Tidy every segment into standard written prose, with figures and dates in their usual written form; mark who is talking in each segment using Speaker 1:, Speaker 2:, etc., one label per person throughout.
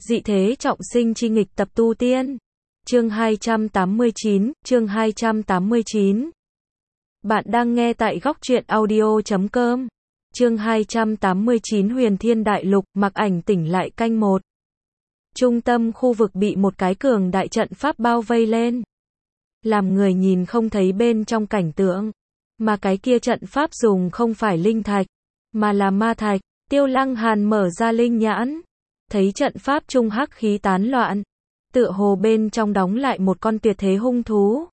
Speaker 1: Dị thế trọng sinh chi nghịch tập tu tiên. Chương 289. Bạn đang nghe tại góc truyện audio.com. Chương 289 Huyền Thiên Đại Lục, mặc ảnh tỉnh lại canh 1. Trung tâm khu vực bị một cái cường đại trận pháp bao vây lên. Làm người nhìn không thấy bên trong cảnh tượng. Mà cái kia trận pháp dùng không phải linh thạch, mà là ma thạch. Tiêu Lăng Hàn mở ra linh nhãn. Thấy trận pháp trung hắc khí tán loạn. Tựa hồ bên trong đóng lại một con tuyệt thế hung thú.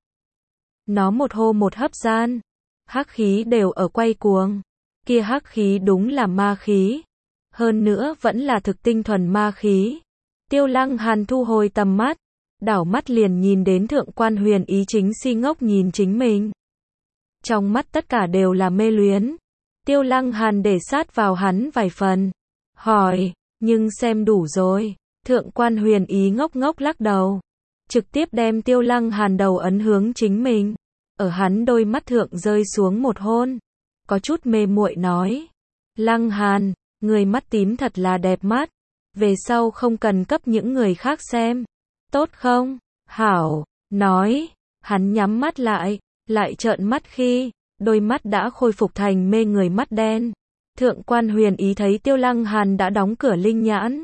Speaker 1: Nó một hô một hấp gian. Hắc khí đều ở quay cuồng. Kia hắc khí đúng là ma khí. Hơn nữa vẫn là thực tinh thuần ma khí. Tiêu Lăng Hàn thu hồi tầm mắt. Đảo mắt liền nhìn đến thượng quan Huyền Ý chính si ngốc nhìn chính mình. Trong mắt tất cả đều là mê luyến. Tiêu Lăng Hàn để sát vào hắn vài phần. Hỏi, nhưng xem đủ rồi. Thượng quan Huyền Ý ngốc ngốc lắc đầu. Trực tiếp đem Tiêu Lăng Hàn đầu ấn hướng chính mình. Ở hắn đôi mắt thượng rơi xuống một hôn. Có chút mê muội nói. Lăng Hàn, người mắt tím thật là đẹp mắt. Về sau không cần cấp những người khác xem. Tốt không? Hảo, nói. Hắn nhắm mắt lại trợn mắt khi, đôi mắt đã khôi phục thành mê người mắt đen. Thượng quan Huyền Ý thấy Tiêu Lăng Hàn đã đóng cửa linh nhãn.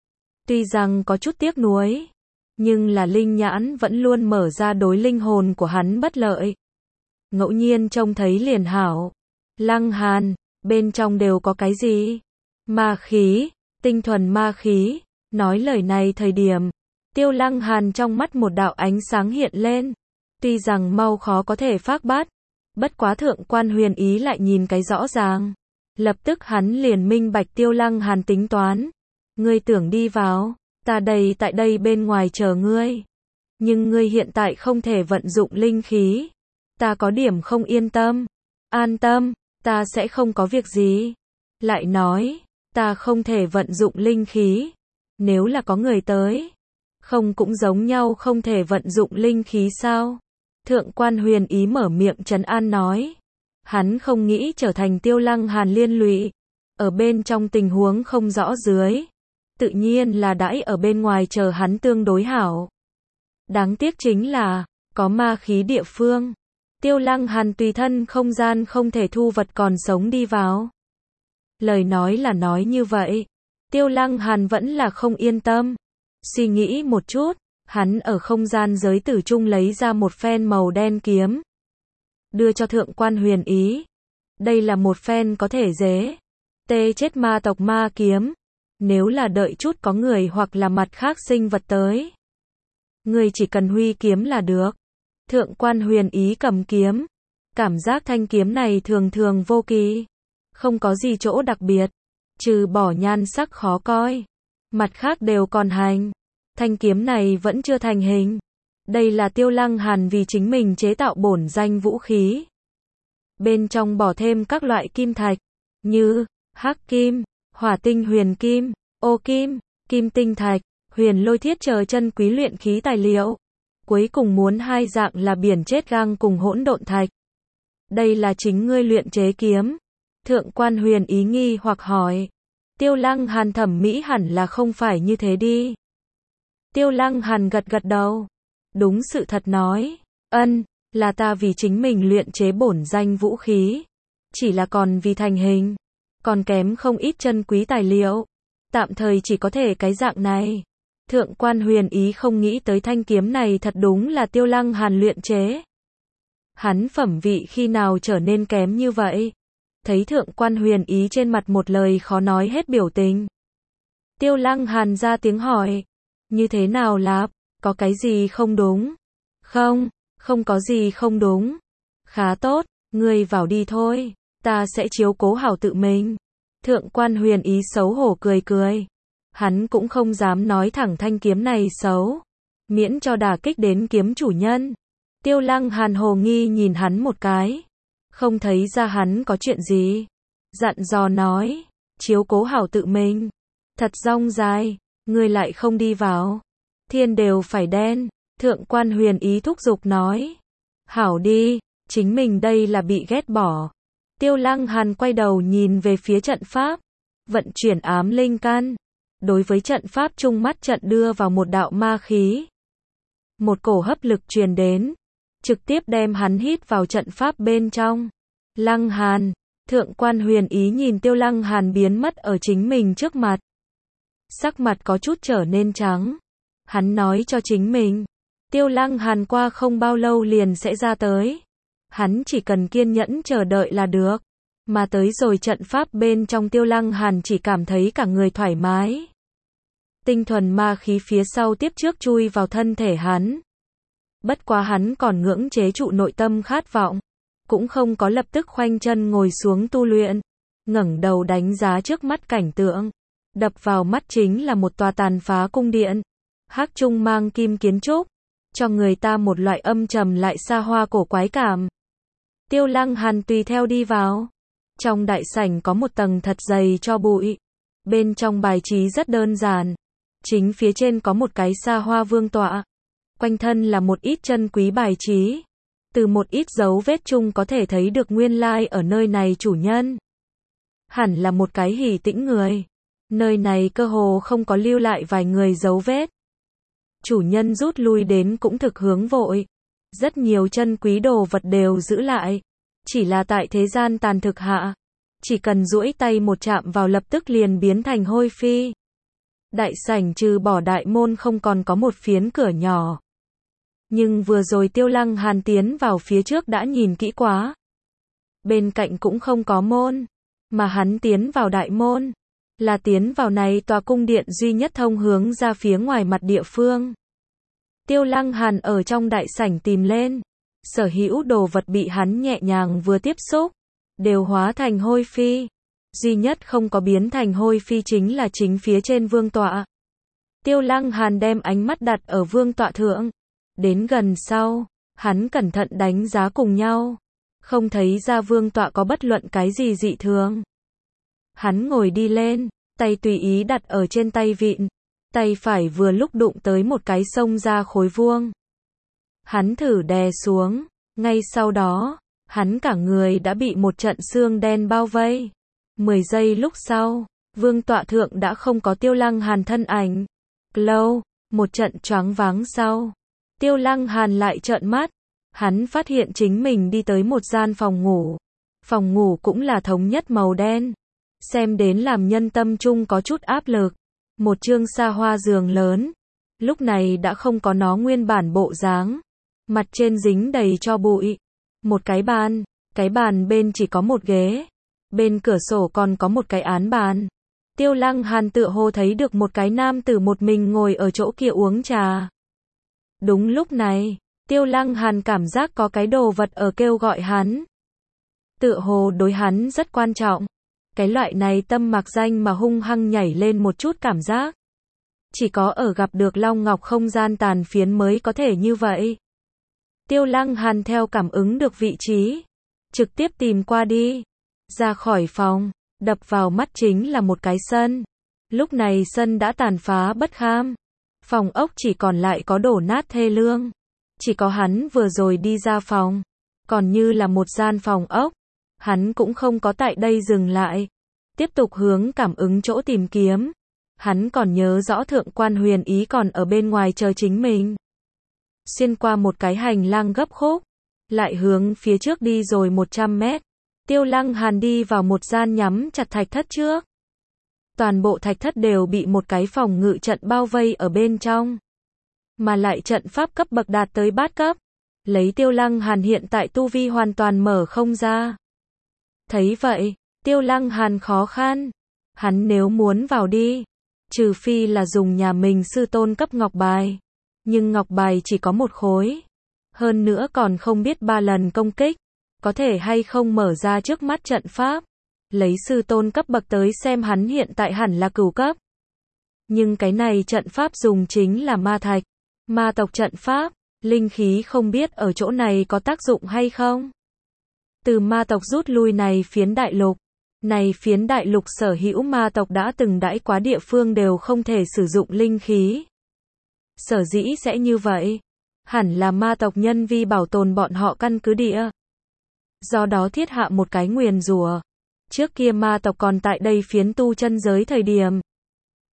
Speaker 1: Tuy rằng có chút tiếc nuối, nhưng là linh nhãn vẫn luôn mở ra đối linh hồn của hắn bất lợi. Ngẫu nhiên trông thấy liền hảo. Lăng Hàn, bên trong đều có cái gì? Ma khí, tinh thuần ma khí. Nói lời này thời điểm, Tiêu Lăng Hàn trong mắt một đạo ánh sáng hiện lên. Tuy rằng mau khó có thể phác bát, bất quá thượng quan Huyền Ý lại nhìn cái rõ ràng. Lập tức hắn liền minh bạch Tiêu Lăng Hàn tính toán. Ngươi tưởng đi vào, ta tại đây bên ngoài chờ ngươi. Nhưng ngươi hiện tại không thể vận dụng linh khí. Ta có điểm không yên tâm. An tâm, ta sẽ không có việc gì. Lại nói, ta không thể vận dụng linh khí. Nếu là có người tới, không cũng giống nhau không thể vận dụng linh khí sao? Thượng quan Huyền Ý mở miệng trấn an nói. Hắn không nghĩ trở thành Tiêu Lăng Hàn liên lụy. Ở bên trong tình huống không rõ dưới. Tự nhiên là đãi ở bên ngoài chờ hắn tương đối hảo. Đáng tiếc chính là, có ma khí địa phương. Tiêu Lăng Hàn tùy thân không gian không thể thu vật còn sống đi vào. Lời nói là nói như vậy. Tiêu Lăng Hàn vẫn là không yên tâm. Suy nghĩ một chút, hắn ở không gian giới tử trung lấy ra một phen màu đen kiếm. Đưa cho thượng quan Huyền Ý. Đây là một phen có thể tê chết ma tộc ma kiếm. Nếu là đợi chút có người hoặc là mặt khác sinh vật tới. Người chỉ cần huy kiếm là được. Thượng quan Huyền Ý cầm kiếm. Cảm giác thanh kiếm này thường thường vô kỳ. Không có gì chỗ đặc biệt. Trừ bỏ nhan sắc khó coi. Mặt khác đều còn hành. Thanh kiếm này vẫn chưa thành hình. Đây là Tiêu Lăng Hàn vì chính mình chế tạo bổn danh vũ khí. Bên trong bỏ thêm các loại kim thạch. Như, hắc kim, hỏa tinh huyền kim, ô kim, kim tinh thạch, huyền lôi thiết chờ chân quý luyện khí tài liệu. Cuối cùng muốn hai dạng là biển chết gang cùng hỗn độn thạch. Đây là chính ngươi luyện chế kiếm. Thượng quan Huyền Ý nghi hoặc hỏi. Tiêu Lăng Hàn thẩm mỹ hẳn là không phải như thế đi. Tiêu Lăng Hàn gật gật đầu. Đúng sự thật nói. Là ta vì chính mình luyện chế bổn danh vũ khí. Chỉ là còn vì thành hình. Còn kém không ít chân quý tài liệu. Tạm thời chỉ có thể cái dạng này. Thượng quan Huyền Ý không nghĩ tới thanh kiếm này thật đúng là Tiêu Lăng Hàn luyện chế. Hắn phẩm vị khi nào trở nên kém như vậy? Thấy thượng quan Huyền Ý trên mặt một lời khó nói hết biểu tình. Tiêu Lăng Hàn ra tiếng hỏi. Như thế nào lạp? Có cái gì không đúng? Không có gì không đúng. Khá tốt, ngươi vào đi thôi. Ta sẽ chiếu cố hảo tự mình. Thượng quan Huyền Ý xấu hổ cười. Hắn cũng không dám nói thẳng thanh kiếm này xấu. Miễn cho đả kích đến kiếm chủ nhân. Tiêu Lăng Hàn hồ nghi nhìn hắn một cái. Không thấy ra hắn có chuyện gì. Dặn dò nói. Chiếu cố hảo tự mình. Thật rong dài. Ngươi lại không đi vào. Thiên đều phải đen. Thượng quan Huyền Ý thúc giục nói. Hảo đi. Chính mình đây là bị ghét bỏ. Tiêu Lăng Hàn quay đầu nhìn về phía trận pháp. Vận chuyển ám linh căn. đối với trận pháp trung mắt trận đưa vào một đạo ma khí. Một cổ hấp lực truyền đến, trực tiếp đem hắn hít vào trận pháp bên trong. Lăng Hàn, Thượng quan Huyền Ý nhìn Tiêu Lăng Hàn biến mất ở chính mình trước mặt. Sắc mặt có chút trở nên trắng. Hắn nói cho chính mình, Tiêu Lăng Hàn qua không bao lâu liền sẽ ra tới. Hắn chỉ cần kiên nhẫn chờ đợi là được. Mà tới rồi trận pháp bên trong Tiêu Lăng Hàn chỉ cảm thấy cả người thoải mái. Tinh thuần ma khí phía sau tiếp trước chui vào thân thể hắn. Bất quá hắn còn ngưỡng chế trụ nội tâm khát vọng. Cũng không có lập tức khoanh chân ngồi xuống tu luyện. Ngẩng đầu đánh giá trước mắt cảnh tượng. Đập vào mắt chính là một tòa tàn phá cung điện. Hắc trung mang kim kiến trúc. Cho người ta một loại âm trầm lại xa hoa cổ quái cảm. Tiêu Lăng Hàn tùy theo đi vào. Trong đại sảnh có một tầng thật dày cho bụi. Bên trong bài trí rất đơn giản. Chính phía trên có một cái xa hoa vương tọa. Quanh thân là một ít chân quý bài trí. Từ một ít dấu vết chung có thể thấy được nguyên lai ở nơi này chủ nhân. Hẳn là một cái hỉ tĩnh người. Nơi này cơ hồ không có lưu lại vài người dấu vết. Chủ nhân rút lui đến cũng thực hướng vội. Rất nhiều chân quý đồ vật đều giữ lại. Chỉ là tại thế gian tàn thực hạ. Chỉ cần duỗi tay một chạm vào lập tức liền biến thành hôi phi. Đại sảnh trừ bỏ đại môn không còn có một phiến cửa nhỏ. Nhưng vừa rồi Tiêu Lăng Hàn tiến vào phía trước đã nhìn kỹ quá. Bên cạnh cũng không có môn. Mà hắn tiến vào đại môn. Là tiến vào này tòa cung điện duy nhất thông hướng ra phía ngoài mặt địa phương. Tiêu Lăng Hàn ở trong đại sảnh tìm lên. Sở hữu đồ vật bị hắn nhẹ nhàng vừa tiếp xúc. Đều hóa thành hôi phi. Duy nhất không có biến thành hôi phi chính là chính phía trên vương tọa. Tiêu Lăng Hàn đem ánh mắt đặt ở vương tọa thượng. Đến gần sau, hắn cẩn thận đánh giá cùng nhau. Không thấy ra vương tọa có bất luận cái gì dị thường. Hắn ngồi đi lên, tay tùy ý đặt ở trên tay vịn. Tay phải vừa lúc đụng tới một cái xông ra khối vuông. Hắn thử đè xuống, ngay sau đó, hắn cả người đã bị một trận xương đen bao vây. 10 giây lúc sau, vương tọa thượng đã không có Tiêu Lăng Hàn thân ảnh. Lâu, một trận choáng váng sau, Tiêu Lăng Hàn lại trợn mắt. Hắn phát hiện chính mình đi tới một gian phòng ngủ. Phòng ngủ cũng là thống nhất màu đen. Xem đến làm nhân tâm trung có chút áp lực. Một chương xa hoa giường lớn. Lúc này đã không có nó nguyên bản bộ dáng. Mặt trên dính đầy tro bụi. Một cái bàn bên chỉ có một ghế. Bên cửa sổ còn có một cái án bàn. Tiêu Lăng Hàn tựa hồ thấy được một cái nam tử một mình ngồi ở chỗ kia uống trà. Đúng lúc này, Tiêu Lăng Hàn cảm giác có cái đồ vật ở kêu gọi hắn. Tựa hồ đối hắn rất quan trọng. Cái loại này tâm mạc danh mà hung hăng nhảy lên một chút cảm giác. Chỉ có ở gặp được Long Ngọc không gian tàn phiến mới có thể như vậy. Tiêu Lăng Hàn theo cảm ứng được vị trí. Trực tiếp tìm qua đi. Ra khỏi phòng, đập vào mắt chính là một cái sân. Lúc này sân đã tàn phá bất kham. Phòng ốc chỉ còn lại có đổ nát thê lương. Chỉ có hắn vừa rồi đi ra phòng. Còn như là một gian phòng ốc. Hắn cũng không có tại đây dừng lại. Tiếp tục hướng cảm ứng chỗ tìm kiếm. Hắn còn nhớ rõ Thượng quan Huyền Ý còn ở bên ngoài chờ chính mình. Xuyên qua một cái hành lang gấp khúc. Lại hướng phía trước đi rồi 100 mét. Tiêu Lăng Hàn đi vào một gian nhắm chặt thạch thất trước. Toàn bộ thạch thất đều bị một cái phòng ngự trận bao vây ở bên trong. Mà lại trận pháp cấp bậc đạt tới bát cấp. Lấy Tiêu Lăng Hàn hiện tại tu vi hoàn toàn mở không ra. Thấy vậy, Tiêu Lăng Hàn khó khăn. Hắn nếu muốn vào đi, trừ phi là dùng nhà mình sư tôn cấp ngọc bài. Nhưng ngọc bài chỉ có một khối. Hơn nữa còn không biết 3 lần công kích. Có thể hay không mở ra trước mắt trận pháp. Lấy sư tôn cấp bậc tới xem hắn hiện tại hẳn là cửu cấp. Nhưng cái này trận pháp dùng chính là ma thạch. Ma tộc trận pháp, linh khí không biết ở chỗ này có tác dụng hay không. Từ ma tộc rút lui này phiến đại lục. Này phiến đại lục sở hữu ma tộc đã từng đãi quá địa phương đều không thể sử dụng linh khí. Sở dĩ sẽ như vậy. Hẳn là ma tộc nhân vi bảo tồn bọn họ căn cứ địa. Do đó thiết hạ một cái nguyền rủa. Trước kia ma tộc còn tại đây phiến tu chân giới thời điểm.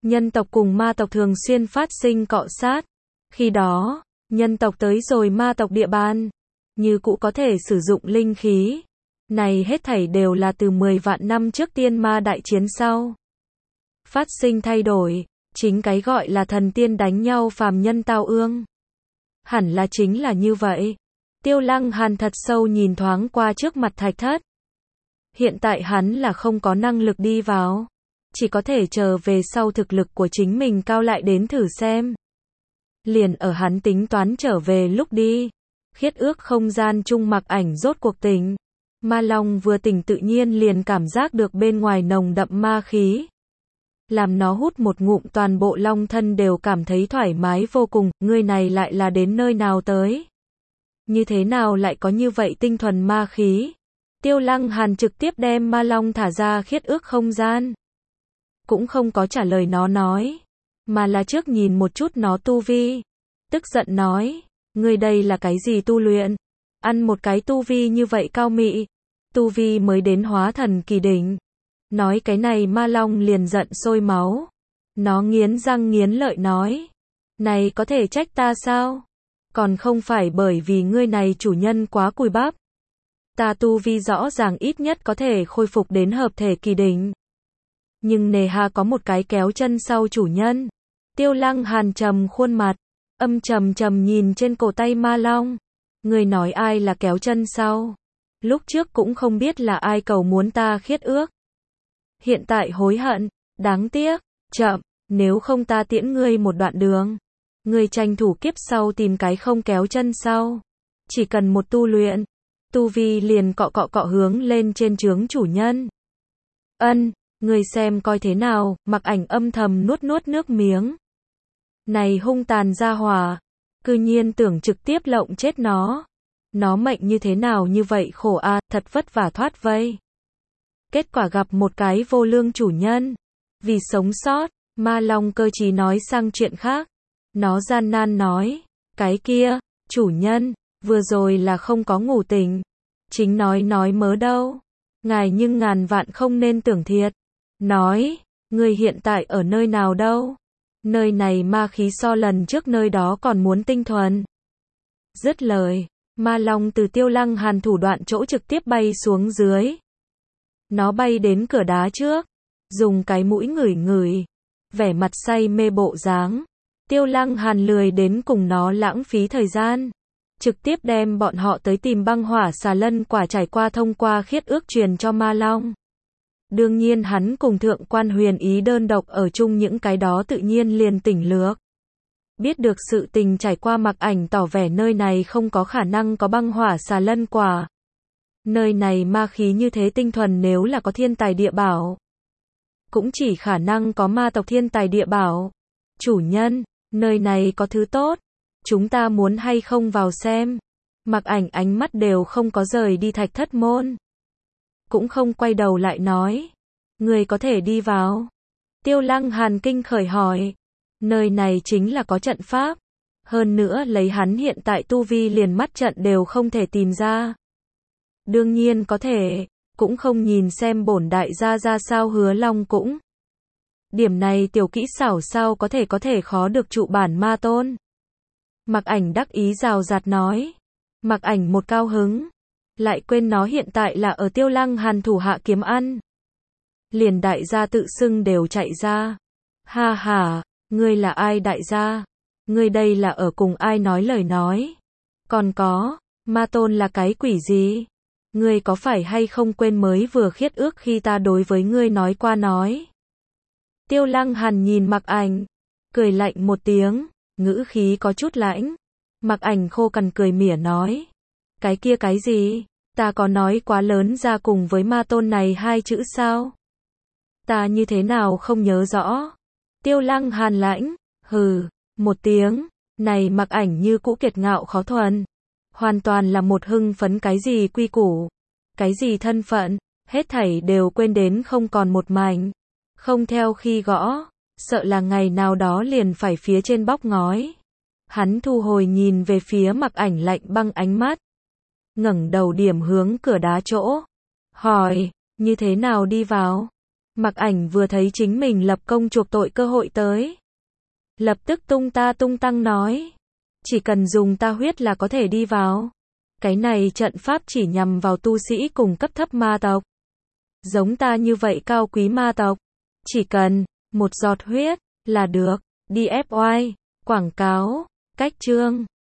Speaker 1: nhân tộc cùng ma tộc thường xuyên phát sinh cọ sát. Khi đó, nhân tộc tới rồi ma tộc địa bàn, như cũ có thể sử dụng linh khí. Này hết thảy đều là từ 10 vạn năm trước tiên ma đại chiến sau. Phát sinh thay đổi, chính cái gọi là thần tiên đánh nhau phàm nhân tao ương. Hẳn là chính là như vậy. Tiêu Lăng Hàn thật sâu nhìn thoáng qua trước mặt thạch thất. Hiện tại hắn là không có năng lực đi vào. Chỉ có thể chờ về sau thực lực của chính mình cao lại đến thử xem. Liền ở hắn tính toán trở về lúc đi. Khiết ước không gian chung Mặc Ảnh rốt cuộc tỉnh. Ma Long vừa tỉnh tự nhiên liền cảm giác được bên ngoài nồng đậm ma khí. Làm nó hút một ngụm toàn bộ long thân đều cảm thấy thoải mái vô cùng, người này lại là đến nơi nào tới? Như thế nào lại có như vậy tinh thuần ma khí? Tiêu Lăng Hàn trực tiếp đem ma long thả ra khiết ước không gian. Cũng không có trả lời nó nói, mà là trước nhìn một chút nó tu vi. Tức giận nói, ngươi đây là cái gì tu luyện? Ăn một cái tu vi như vậy cao mị. Tu vi mới đến hóa thần kỳ đỉnh. Nói cái này ma long liền giận sôi máu. Nó nghiến răng nghiến lợi nói. Này có thể trách ta sao? Còn không phải bởi vì ngươi này chủ nhân quá cùi bắp. Ta tu vi rõ ràng ít nhất có thể khôi phục đến hợp thể kỳ đỉnh. Nhưng nề hà có một cái kéo chân sau chủ nhân. Tiêu Lăng Hàn trầm khuôn mặt. Âm trầm trầm nhìn trên cổ tay ma long. Ngươi nói ai là kéo chân sau? Lúc trước cũng không biết là ai cầu muốn ta khiết ước. Hiện tại hối hận, đáng tiếc, chậm, nếu không ta tiễn ngươi một đoạn đường. Ngươi tranh thủ kiếp sau tìm cái không kéo chân sau. Chỉ cần một tu luyện, tu vi liền cọ cọ hướng lên trên trướng chủ nhân. Ngươi xem coi thế nào, Mặc Ảnh âm thầm nuốt nước miếng. Này hung tàn gia hỏa, cư nhiên tưởng trực tiếp lộng chết nó. Nó mệnh như thế nào như vậy khổ a, thật vất vả thoát vây. Kết quả gặp một cái vô lương chủ nhân. Vì sống sót, ma long cơ trí nói sang chuyện khác. Nó gian nan nói, cái kia, chủ nhân, vừa rồi là không có ngủ tỉnh. Chính nói mớ đâu. Ngài nhưng ngàn vạn không nên tưởng thiệt. Nói, người hiện tại ở nơi nào đâu? Nơi này ma khí so lần trước nơi đó còn muốn tinh thuần. Dứt lời, ma long từ Tiêu Lăng Hàn thủ đoạn chỗ trực tiếp bay xuống dưới. Nó bay đến cửa đá trước, dùng cái mũi ngửi, vẻ mặt say mê bộ dáng. Tiêu Lăng Hàn lười đến cùng nó lãng phí thời gian, trực tiếp đem bọn họ tới tìm băng hỏa xà lân quả trải qua thông qua khiết ước truyền cho ma long. Đương nhiên hắn cùng thượng quan Huyền Ý đơn độc ở chung những cái đó tự nhiên liền tỉnh lược. Biết được sự tình trải qua Mặc Ảnh tỏ vẻ nơi này không có khả năng có băng hỏa xà lân quả. Nơi này ma khí như thế tinh thuần nếu là có thiên tài địa bảo. Cũng chỉ khả năng có ma tộc thiên tài địa bảo. Chủ nhân, nơi này có thứ tốt. Chúng ta muốn hay không vào xem. Mặc Ảnh ánh mắt đều không có rời đi thạch thất môn. Cũng không quay đầu lại nói. Người có thể đi vào. Tiêu Lăng Hàn kinh khởi hỏi. Nơi này chính là có trận pháp. Hơn nữa lấy hắn hiện tại tu vi liền mắt trận đều không thể tìm ra. Đương nhiên có thể, cũng không nhìn xem bổn đại gia ra sao Hứa Long cũng. Điểm này tiểu kỹ xảo sao có thể khó được trụ bản ma tôn. Mặc Ảnh đắc ý rào rạt nói. Mặc Ảnh một cao hứng. Lại quên nó hiện tại là ở Tiêu Lăng Hàn thủ hạ kiếm ăn. Liền đại gia tự xưng đều chạy ra. Ha ha, ngươi là ai đại gia? Ngươi đây là ở cùng ai nói lời nói? Còn có, ma tôn là cái quỷ gì? Ngươi có phải hay không quên mới vừa khiết ước khi ta đối với ngươi nói qua nói? Tiêu Lăng Hàn nhìn Mặc Ảnh, cười lạnh một tiếng, ngữ khí có chút lãnh. Mặc Ảnh khô cằn cười mỉa nói. Cái kia cái gì? Ta có nói quá lớn ra cùng với ma tôn này hai chữ sao? Ta như thế nào không nhớ rõ? Tiêu Lăng Hàn lãnh, hừ, một tiếng, này Mặc Ảnh như cũ kiệt ngạo khó thuần. Hoàn toàn là một hưng phấn cái gì quy củ, cái gì thân phận, hết thảy đều quên đến không còn một mảnh. Không theo khi gõ, sợ là ngày nào đó liền phải phía trên bóc ngói. Hắn thu hồi nhìn về phía Mặc Ảnh lạnh băng ánh mắt. Ngẩng đầu điểm hướng cửa đá chỗ. Hỏi, như thế nào đi vào? Mặc Ảnh vừa thấy chính mình lập công chuộc tội cơ hội tới. Lập tức tung ta tung tăng nói. Chỉ cần dùng ta huyết là có thể đi vào. Cái này trận pháp chỉ nhằm vào tu sĩ cùng cấp thấp ma tộc. Giống ta như vậy cao quý ma tộc. Chỉ cần một giọt huyết là được. Đi FY. Quảng cáo. Cách chương.